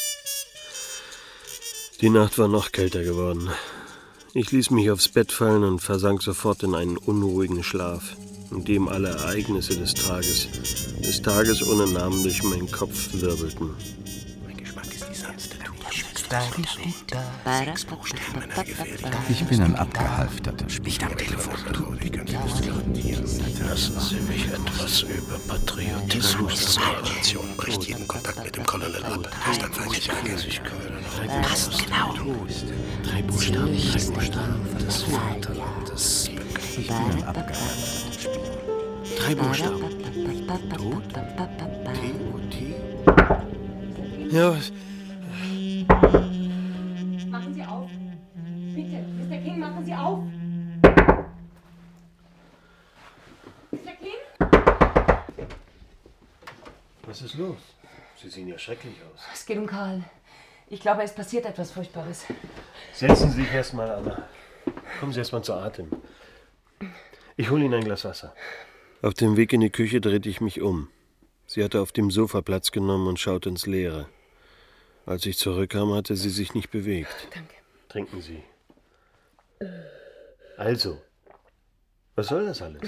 Die Nacht war noch kälter geworden. Ich ließ mich aufs Bett fallen und versank sofort in einen unruhigen Schlaf, in dem alle Ereignisse des Tages ohne Namen durch meinen Kopf wirbelten. Mein Geschmack ist die sanfte Ich bin ein Abgehalfterter. Nicht am Telefon. Lassen Sie mich etwas über Patriotismus sagen. Nation bricht jeden Kontakt mit dem Colonel ab. Er ist ein feindlicher Agent. Passt genau. 3 Buchstaben. Des Vaterlandes. Ich bin ein Abgehalfterter. 3 Buchstaben. Tod? T-O-T? Ja, Machen Sie auf. Bitte, Mr. King, machen Sie auf. Mr. King? was ist los? Sie sehen ja schrecklich aus. Es geht um Karl. Ich glaube, es passiert etwas Furchtbares. Setzen Sie sich erst mal, Anna. Kommen Sie erst mal zu Atem. Ich hole Ihnen ein Glas Wasser. Auf dem Weg in die Küche drehte ich mich um. Sie hatte auf dem Sofa Platz genommen und schaute ins Leere. Als ich zurückkam, hatte sie sich nicht bewegt. Danke. Trinken Sie. Also, was soll das alles?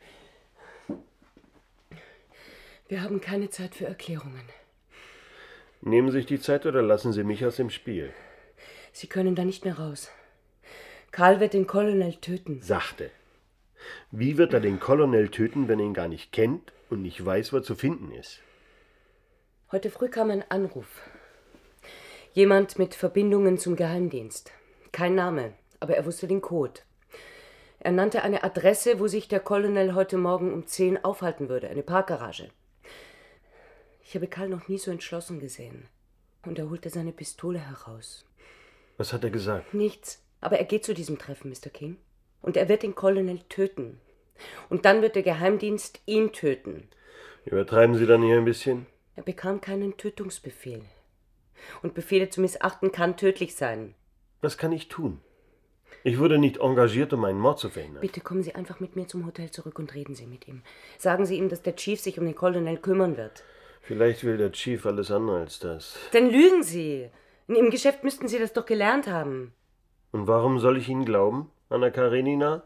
Wir haben keine Zeit für Erklärungen. Nehmen Sie sich die Zeit oder lassen Sie mich aus dem Spiel? Sie können da nicht mehr raus. Karl wird den Colonel töten. Sachte. Wie wird er den Colonel töten, wenn er ihn gar nicht kennt und nicht weiß, wo er zu finden ist? Heute früh kam ein Anruf. Jemand mit Verbindungen zum Geheimdienst. Kein Name, aber er wusste den Code. Er nannte eine Adresse, wo sich der Colonel heute Morgen um 10 aufhalten würde, eine Parkgarage. Ich habe Karl noch nie so entschlossen gesehen. Und er holte seine Pistole heraus. Was hat er gesagt? Nichts. Aber er geht zu diesem Treffen, Mr. King. Und er wird den Colonel töten. Und dann wird der Geheimdienst ihn töten. Übertreiben Sie dann hier ein bisschen? Er bekam keinen Tötungsbefehl. Und Befehle zu missachten kann tödlich sein. Was kann ich tun? Ich wurde nicht engagiert, um einen Mord zu verhindern. Bitte kommen Sie einfach mit mir zum Hotel zurück und reden Sie mit ihm. Sagen Sie ihm, dass der Chief sich um den Colonel kümmern wird. Vielleicht will der Chief alles andere als das. Dann lügen Sie. Im Geschäft müssten Sie das doch gelernt haben. Und warum soll ich Ihnen glauben, Anna Karenina?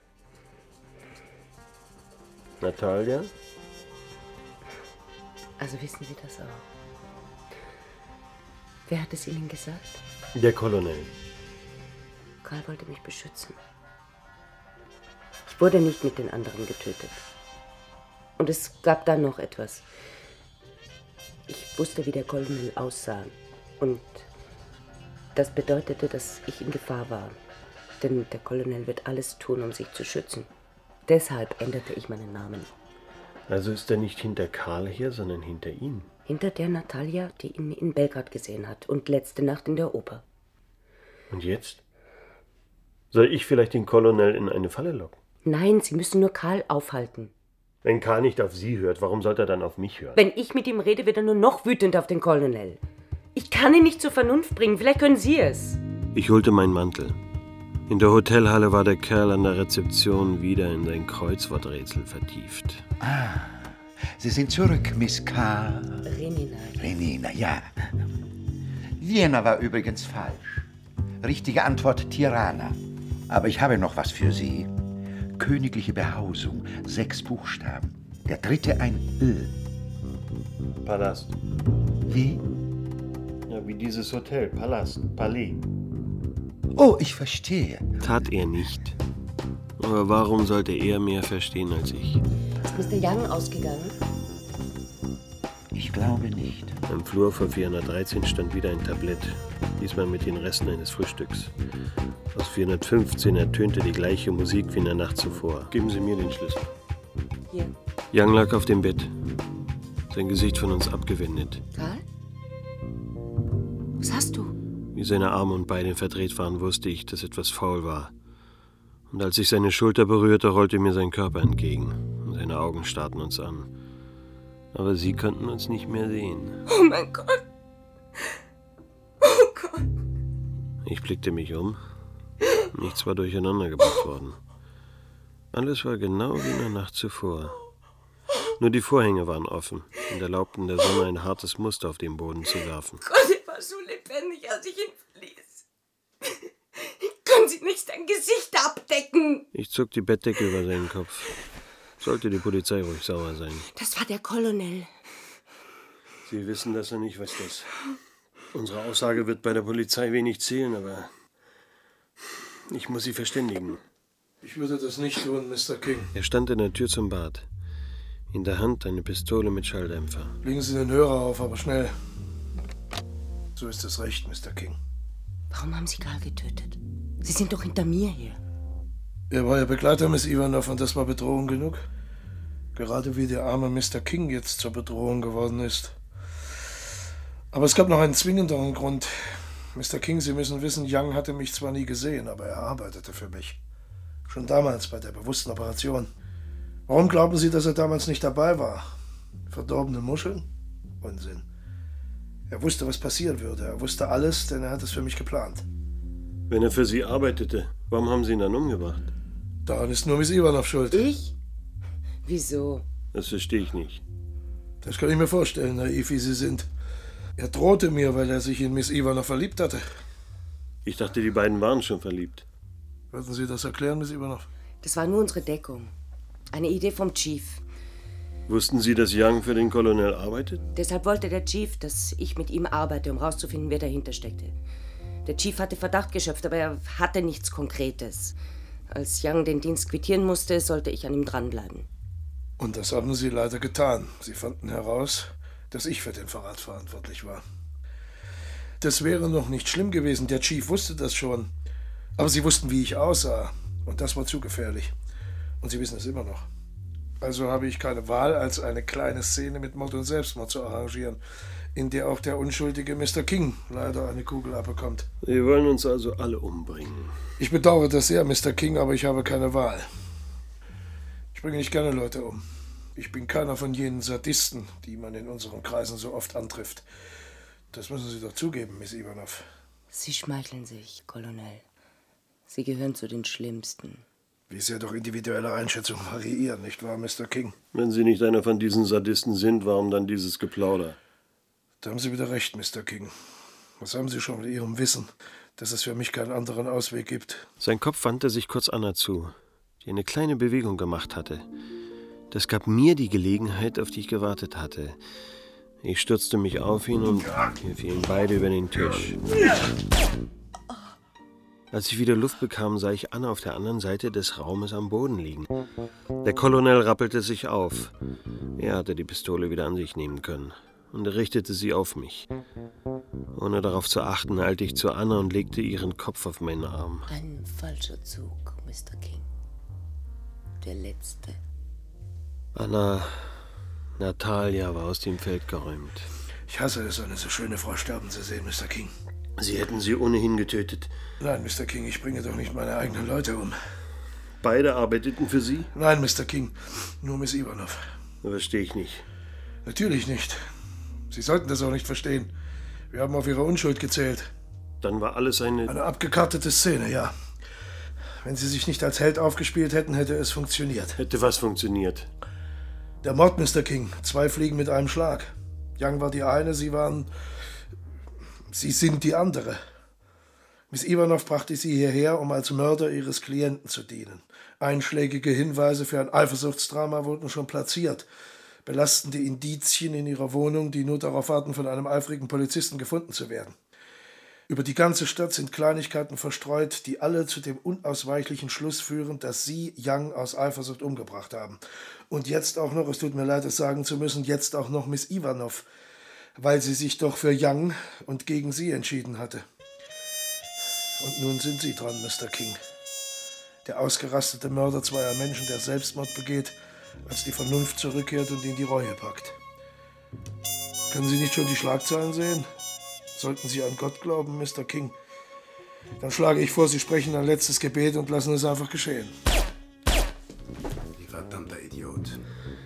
Natalia? Also wissen Sie das auch. Wer hat es Ihnen gesagt? Der Colonel. Karl wollte mich beschützen. Ich wurde nicht mit den anderen getötet. Und es gab dann noch etwas. Ich wusste, wie der Colonel aussah. Und das bedeutete, dass ich in Gefahr war. Denn der Colonel wird alles tun, um sich zu schützen. Deshalb änderte ich meinen Namen. Also ist er nicht hinter Karl her, sondern hinter Ihnen? Hinter der Natalia, die ihn in Belgrad gesehen hat und letzte Nacht in der Oper. Und jetzt? Soll ich vielleicht den Colonel in eine Falle locken? Nein, Sie müssen nur Karl aufhalten. Wenn Karl nicht auf Sie hört, warum sollte er dann auf mich hören? Wenn ich mit ihm rede, wird er nur noch wütend auf den Colonel. Ich kann ihn nicht zur Vernunft bringen. Vielleicht können Sie es. Ich holte meinen Mantel. In der Hotelhalle war der Kerl an der Rezeption wieder in sein Kreuzworträtsel vertieft. Ah, Sie sind zurück, Miss K. Renina. Renina, ja. Vienna war übrigens falsch. Richtige Antwort Tirana. Aber ich habe noch was für Sie. Königliche Behausung, 6 Buchstaben. Der dritte ein L. Palast. Wie? Ja, wie dieses Hotel. Palast. Palais. Oh, ich verstehe. Tat er nicht. Aber warum sollte er mehr verstehen als ich? Ist Mr. Young ausgegangen? Ich glaube nicht. Am Flur vor 413 stand wieder ein Tablett, diesmal mit den Resten eines Frühstücks. Aus 415 ertönte die gleiche Musik wie in der Nacht zuvor. Geben Sie mir den Schlüssel. Hier. Young lag auf dem Bett, sein Gesicht von uns abgewendet. Karl? Was hast du? Wie seine Arme und Beine verdreht waren, wusste ich, dass etwas faul war. Und als ich seine Schulter berührte, rollte mir sein Körper entgegen und seine Augen starrten uns an. Aber sie konnten uns nicht mehr sehen. Oh mein Gott! Oh Gott! Ich blickte mich um. Nichts war durcheinandergebracht worden. Alles war genau wie in der Nacht zuvor. Nur die Vorhänge waren offen und erlaubten der Sonne ein hartes Muster auf den Boden zu werfen. Gott, er war so lebendig, als ich ihn verließ. Können Sie nicht sein Gesicht abdecken? Ich zog die Bettdecke über seinen Kopf. Sollte die Polizei ruhig sauer sein. Das war der Colonel. Sie wissen, dass er nicht was das. Unsere Aussage wird bei der Polizei wenig zählen, aber ich muss Sie verständigen. Ich würde das nicht tun, Mr. King. Er stand in der Tür zum Bad. In der Hand eine Pistole mit Schalldämpfer. Legen Sie den Hörer auf, aber schnell. So ist es recht, Mr. King. Warum haben Sie Karl getötet? Sie sind doch hinter mir her. Er war Ihr Begleiter, Miss Ivanov, und das war Bedrohung genug. Gerade wie der arme Mr. King jetzt zur Bedrohung geworden ist. Aber es gab noch einen zwingenderen Grund. Mr. King, Sie müssen wissen, Young hatte mich zwar nie gesehen, aber er arbeitete für mich. Schon damals bei der bewussten Operation. Warum glauben Sie, dass er damals nicht dabei war? Verdorbene Muscheln? Unsinn. Er wusste, was passieren würde. Er wusste alles, denn er hat es für mich geplant. Wenn er für Sie arbeitete, warum haben Sie ihn dann umgebracht? Daran ist nur Miss Ivanov schuld. Ich? Wieso? Das verstehe ich nicht. Das kann ich mir vorstellen, naiv wie Sie sind. Er drohte mir, weil er sich in Miss Ivanov verliebt hatte. Ich dachte, die beiden waren schon verliebt. Würden Sie das erklären, Miss Ivanov? Das war nur unsere Deckung. Eine Idee vom Chief. Wussten Sie, dass Young für den Colonel arbeitet? Deshalb wollte der Chief, dass ich mit ihm arbeite, um rauszufinden, wer dahinter steckte. Der Chief hatte Verdacht geschöpft, aber er hatte nichts Konkretes. Als Young den Dienst quittieren musste, sollte ich an ihm dranbleiben. Und das haben Sie leider getan. Sie fanden heraus, dass ich für den Verrat verantwortlich war. Das wäre noch nicht schlimm gewesen. Der Chief wusste das schon. Aber Sie wussten, wie ich aussah. Und das war zu gefährlich. Und Sie wissen es immer noch. Also habe ich keine Wahl, als eine kleine Szene mit Mord und Selbstmord zu arrangieren, in der auch der unschuldige Mr. King leider eine Kugel abbekommt. Sie wollen uns also alle umbringen. Ich bedauere das sehr, Mr. King, aber ich habe keine Wahl. Ich bringe nicht gerne Leute um. Ich bin keiner von jenen Sadisten, die man in unseren Kreisen so oft antrifft. Das müssen Sie doch zugeben, Miss Ivanov. Sie schmeicheln sich, Colonel. Sie gehören zu den Schlimmsten. Wie sehr doch individuelle Einschätzungen variieren, nicht wahr, Mr. King? Wenn Sie nicht einer von diesen Sadisten sind, warum dann dieses Geplauder? Da haben Sie wieder recht, Mr. King. Was haben Sie schon mit Ihrem Wissen, dass es für mich keinen anderen Ausweg gibt? Sein Kopf wandte sich kurz Anna zu, die eine kleine Bewegung gemacht hatte. Das gab mir die Gelegenheit, auf die ich gewartet hatte. Ich stürzte mich auf ihn und wir fielen beide über den Tisch. Als ich wieder Luft bekam, sah ich Anna auf der anderen Seite des Raumes am Boden liegen. Der Colonel rappelte sich auf. Er hatte die Pistole wieder an sich nehmen können und richtete sie auf mich. Ohne darauf zu achten, eilte ich zu Anna und legte ihren Kopf auf meinen Arm. Ein falscher Zug, Mr. King. Der letzte. Anna, Natalia war aus dem Feld geräumt. Ich hasse es, eine so schöne Frau sterben zu sehen, Mr. King. Sie hätten sie ohnehin getötet. Nein, Mr. King, ich bringe doch nicht meine eigenen Leute um. Beide arbeiteten für Sie? Nein, Mr. King, nur Miss Ivanov. Verstehe ich nicht. Natürlich nicht. Sie sollten das auch nicht verstehen. Wir haben auf Ihre Unschuld gezählt. Dann war alles eine abgekartete Szene, ja. Wenn Sie sich nicht als Held aufgespielt hätten, hätte es funktioniert. Hätte was funktioniert? Der Mord, Mr. King. 2 Fliegen mit einem Schlag. Young war die eine, Sie sind die andere. Miss Ivanov brachte Sie hierher, um als Mörder Ihres Klienten zu dienen. Einschlägige Hinweise für ein Eifersuchtsdrama wurden schon platziert. Belastende Indizien in Ihrer Wohnung, die nur darauf warten, von einem eifrigen Polizisten gefunden zu werden. Über die ganze Stadt sind Kleinigkeiten verstreut, die alle zu dem unausweichlichen Schluss führen, dass Sie Young aus Eifersucht umgebracht haben. Und jetzt auch noch, es tut mir leid, es sagen zu müssen, jetzt auch noch Miss Ivanov, weil sie sich doch für Young und gegen Sie entschieden hatte. Und nun sind Sie dran, Mr. King. Der ausgerastete Mörder zweier Menschen, der Selbstmord begeht, als die Vernunft zurückkehrt und ihn die Reue packt. Können Sie nicht schon die Schlagzeilen sehen? Sollten Sie an Gott glauben, Mr. King, dann schlage ich vor, Sie sprechen ein letztes Gebet und lassen es einfach geschehen. Die verdammter Idiot.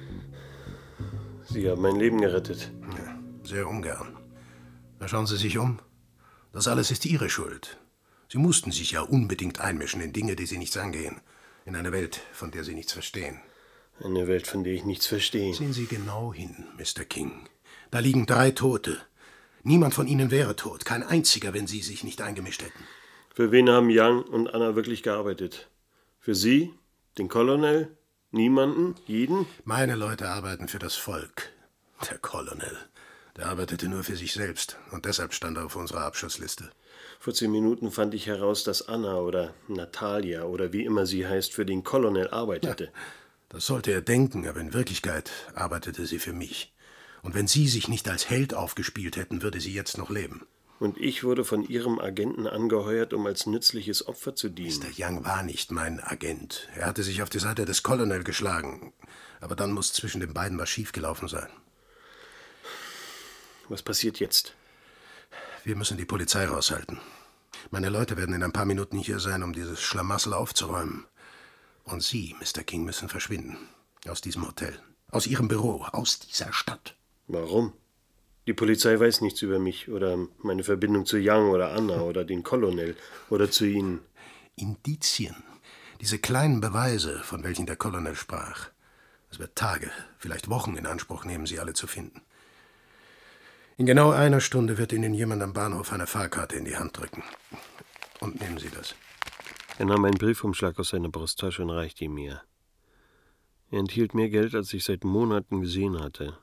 Sie haben mein Leben gerettet. Ja, sehr ungern. Na, schauen Sie sich um. Das alles ist Ihre Schuld. Sie mussten sich ja unbedingt einmischen in Dinge, die Sie nichts angehen. In eine Welt, von der Sie nichts verstehen. Eine Welt, von der ich nichts verstehe. Sehen Sie genau hin, Mr. King. Da liegen 3 Tote. Niemand von Ihnen wäre tot. Kein einziger, wenn Sie sich nicht eingemischt hätten. Für wen haben Young und Anna wirklich gearbeitet? Für Sie? Den Colonel? Niemanden? Jeden? Meine Leute arbeiten für das Volk. Der Colonel, der arbeitete nur für sich selbst. Und deshalb stand er auf unserer Abschussliste. Vor 10 Minuten fand ich heraus, dass Anna oder Natalia oder wie immer sie heißt, für den Colonel arbeitete. Ja, das sollte er denken, aber in Wirklichkeit arbeitete sie für mich. Und wenn Sie sich nicht als Held aufgespielt hätten, würde sie jetzt noch leben. Und ich wurde von Ihrem Agenten angeheuert, um als nützliches Opfer zu dienen. Mr. Young war nicht mein Agent. Er hatte sich auf die Seite des Colonel geschlagen. Aber dann muss zwischen den beiden was schiefgelaufen sein. Was passiert jetzt? Wir müssen die Polizei raushalten. Meine Leute werden in ein paar Minuten hier sein, um dieses Schlamassel aufzuräumen. Und Sie, Mr. King, müssen verschwinden. Aus diesem Hotel. Aus Ihrem Büro. Aus dieser Stadt. Warum? Die Polizei weiß nichts über mich oder meine Verbindung zu Young oder Anna oder den Colonel oder zu Ihnen. Indizien. Diese kleinen Beweise, von welchen der Colonel sprach. Es wird Tage, vielleicht Wochen in Anspruch nehmen, sie alle zu finden. In genau 1 Stunde wird Ihnen jemand am Bahnhof eine Fahrkarte in die Hand drücken. Und nehmen Sie das. Er nahm einen Briefumschlag aus seiner Brusttasche und reichte ihn mir. Er enthielt mehr Geld, als ich seit Monaten gesehen hatte.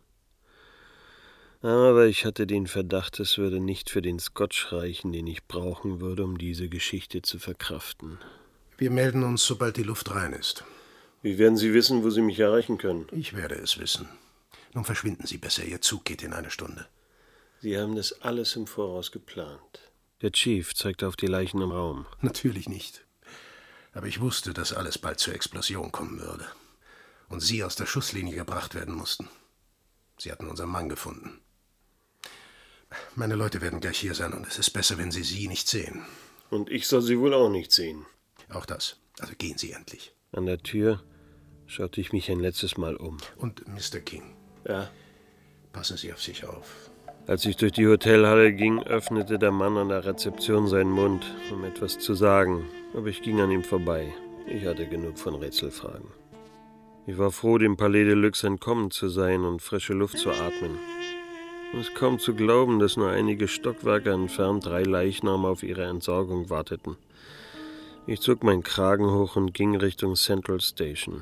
Aber ich hatte den Verdacht, es würde nicht für den Scotch reichen, den ich brauchen würde, um diese Geschichte zu verkraften. Wir melden uns, sobald die Luft rein ist. Wie werden Sie wissen, wo Sie mich erreichen können? Ich werde es wissen. Nun verschwinden Sie besser, Ihr Zug geht in 1 Stunde. Sie haben das alles im Voraus geplant. Der Chief zeigte auf die Leichen im Raum. Natürlich nicht. Aber ich wusste, dass alles bald zur Explosion kommen würde. und Sie aus der Schusslinie gebracht werden mussten. Sie hatten unseren Mann gefunden. Meine Leute werden gleich hier sein und es ist besser, wenn Sie nicht sehen. Und ich soll Sie wohl auch nicht sehen. Auch das. Also gehen Sie endlich. An der Tür schaute ich mich ein letztes Mal um. Und Mr. King? Ja? Passen Sie auf sich auf. Als ich durch die Hotelhalle ging, öffnete der Mann an der Rezeption seinen Mund, um etwas zu sagen. Aber ich ging an ihm vorbei. Ich hatte genug von Rätselfragen. Ich war froh, dem Palais de Luxe entkommen zu sein und frische Luft zu atmen. Es ist kaum zu glauben, dass nur einige Stockwerke entfernt 3 Leichname auf ihre Entsorgung warteten. Ich zog meinen Kragen hoch und ging Richtung Central Station.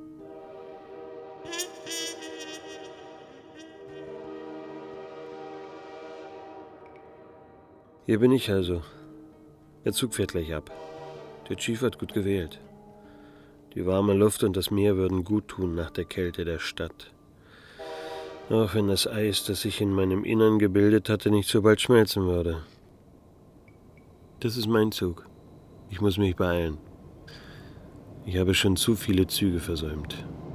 Hier bin ich also. Der Zug fährt gleich ab. Der Chief hat gut gewählt. Die warme Luft und das Meer würden gut tun nach der Kälte der Stadt. Auch wenn das Eis, das sich in meinem Innern gebildet hatte, nicht so bald schmelzen würde. Das ist mein Zug. Ich muss mich beeilen. Ich habe schon zu viele Züge versäumt.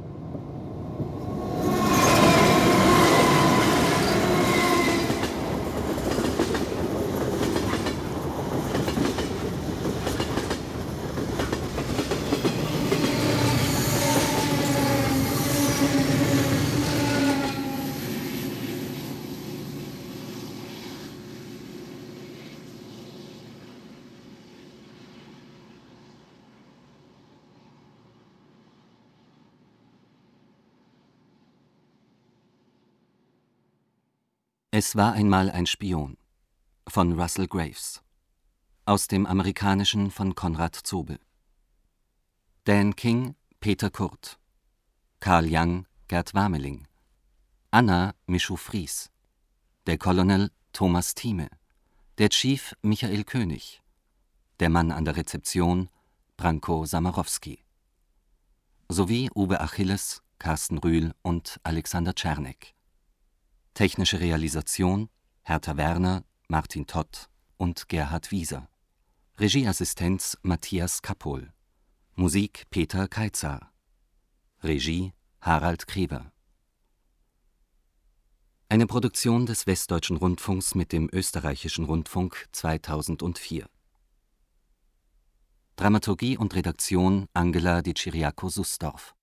Es war einmal ein Spion von Russell Graves aus dem Amerikanischen von Konrad Zobel. Dan King, Peter Kurt, Carl Young, Gerd Wameling, Anna Michow-Fries, der Colonel Thomas Thieme, der Chief Michael König, der Mann an der Rezeption Branko Samarowski, sowie Uwe Achilles, Carsten Rühl und Alexander Czernek. Technische Realisation Hertha Werner, Martin Tott und Gerhard Wieser. Regieassistenz Matthias Kappol. Musik Peter Keitzar. Regie Harald Kreber. Eine Produktion des Westdeutschen Rundfunks mit dem Österreichischen Rundfunk 2004. Dramaturgie und Redaktion Angela Di Ciriaco-Susdorf.